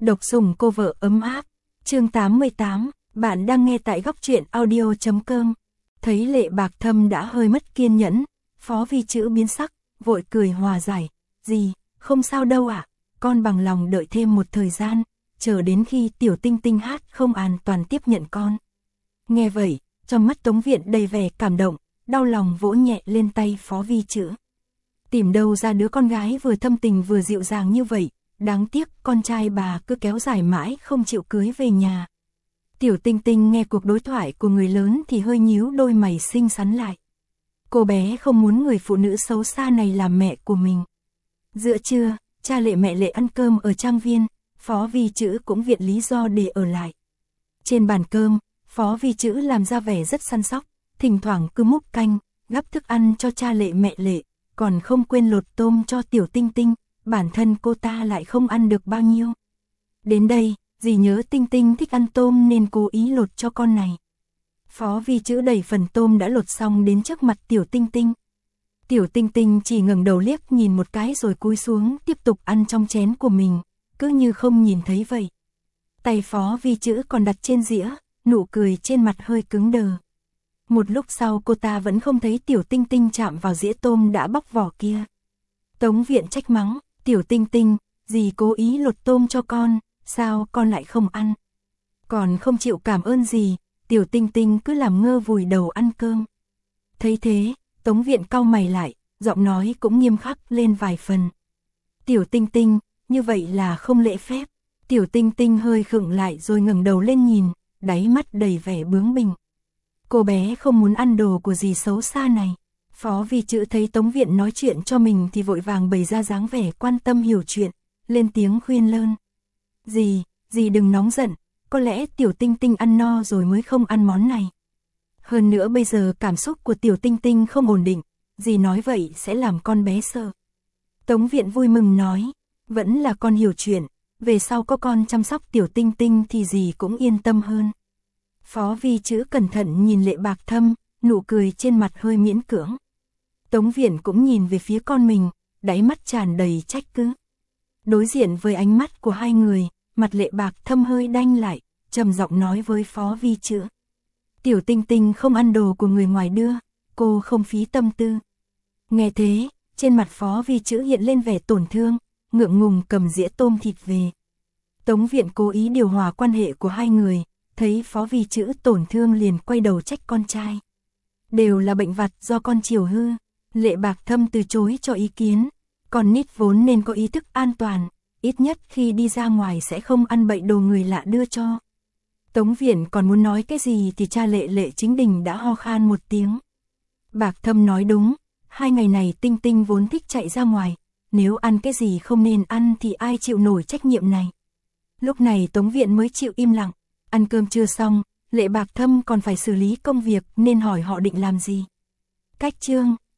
Độc sủng cô vợ ấm áp. Chương 88, bạn đang nghe tại góc truyện audio.com. Thấy Lệ Bạc Thâm đã hơi mất kiên nhẫn, Phó Vi Chữ biến sắc, vội cười hòa giải. Gì, không sao đâu ạ, con bằng lòng đợi thêm một thời gian, chờ đến khi Tiểu Tinh Tinh hát không an toàn tiếp nhận con. Nghe vậy, trong mắt Tống Viện đầy vẻ cảm động, đau lòng vỗ nhẹ lên tay Phó Vi Chữ. Tìm đâu ra đứa con gái vừa thâm tình vừa dịu dàng như vậy, đáng tiếc con trai bà cứ kéo dài mãi không chịu cưới về nhà. Tiểu Tinh Tinh nghe cuộc đối thoại của người lớn thì hơi nhíu đôi mày xinh xắn lại. Cô bé không muốn người phụ nữ xấu xa này làm mẹ của mình. Giữa trưa, cha Lệ mẹ Lệ ăn cơm ở trang viên, Phó Vi Chữ cũng viện lý do để ở lại. Trên bàn cơm, Phó Vi Chữ làm ra vẻ rất săn sóc, thỉnh thoảng cứ múc canh, gắp thức ăn cho cha Lệ mẹ Lệ, còn không quên lột tôm cho Tiểu Tinh Tinh, bản thân cô ta lại không ăn được bao nhiêu. Đến đây, dì nhớ Tinh Tinh thích ăn tôm nên cố ý lột cho con này. Phó Vi Chữ đẩy phần tôm đã lột xong đến trước mặt Tiểu Tinh Tinh. Tiểu Tinh Tinh chỉ ngẩng đầu liếc nhìn một cái rồi cúi xuống tiếp tục ăn trong chén của mình, cứ như không nhìn thấy vậy. Tay Phó Vi Chữ còn đặt trên dĩa, nụ cười trên mặt hơi cứng đờ. Một lúc sau cô ta vẫn không thấy Tiểu Tinh Tinh chạm vào dĩa tôm đã bóc vỏ kia. Tống Viện trách mắng, Tiểu Tinh Tinh, dì cố ý lột tôm cho con, sao con lại không ăn? Còn không chịu cảm ơn dì, Tiểu Tinh Tinh cứ làm ngơ vùi đầu ăn cơm. Thấy thế, Tống Viện cau mày lại, giọng nói cũng nghiêm khắc lên vài phần. Tiểu Tinh Tinh, như vậy là không lễ phép. Tiểu Tinh Tinh hơi khựng lại rồi ngẩng đầu lên nhìn, đáy mắt đầy vẻ bướng bỉnh. Cô bé không muốn ăn đồ của dì xấu xa này. Phó Vi Chữ thấy Tống Viện nói chuyện cho mình thì vội vàng bày ra dáng vẻ quan tâm hiểu chuyện, lên tiếng khuyên lơn. Dì đừng nóng giận, có lẽ Tiểu Tinh Tinh ăn no rồi mới không ăn món này. Hơn nữa bây giờ cảm xúc của Tiểu Tinh Tinh không ổn định, dì nói vậy sẽ làm con bé sợ. Tống Viện vui mừng nói, vẫn là con hiểu chuyện, về sau có con chăm sóc Tiểu Tinh Tinh thì dì cũng yên tâm hơn. Phó Vi Chữ cẩn thận nhìn Lệ Bạc Thâm, nụ cười trên mặt hơi miễn cưỡng. Tống Viện cũng nhìn về phía con mình, đáy mắt tràn đầy trách cứ. Đối diện với ánh mắt của hai người, mặt Lệ Bạc Thâm hơi đanh lại, trầm giọng nói với Phó Vi Chữ. Tiểu Tinh Tinh không ăn đồ của người ngoài đưa, cô không phí tâm tư. Nghe thế, trên mặt Phó Vi Chữ hiện lên vẻ tổn thương, ngượng ngùng cầm dĩa tôm thịt về. Tống Viện cố ý điều hòa quan hệ của hai người, thấy Phó Vi Chữ tổn thương liền quay đầu trách con trai. Đều là bệnh vặt do con chiều hư. Lệ Bạc Thâm từ chối cho ý kiến, con nít vốn nên có ý thức an toàn, ít nhất khi đi ra ngoài sẽ không ăn bậy đồ người lạ đưa cho. Tống Viện còn muốn nói cái gì thì cha Lệ Chính Đình đã ho khan một tiếng. Bạc Thâm nói đúng, 2 ngày này Tinh Tinh vốn thích chạy ra ngoài, nếu ăn cái gì không nên ăn thì ai chịu nổi trách nhiệm này. Lúc này Tống Viện mới chịu im lặng, ăn cơm chưa xong, Lệ Bạc Thâm còn phải xử lý công việc nên hỏi họ định làm gì. Cách chương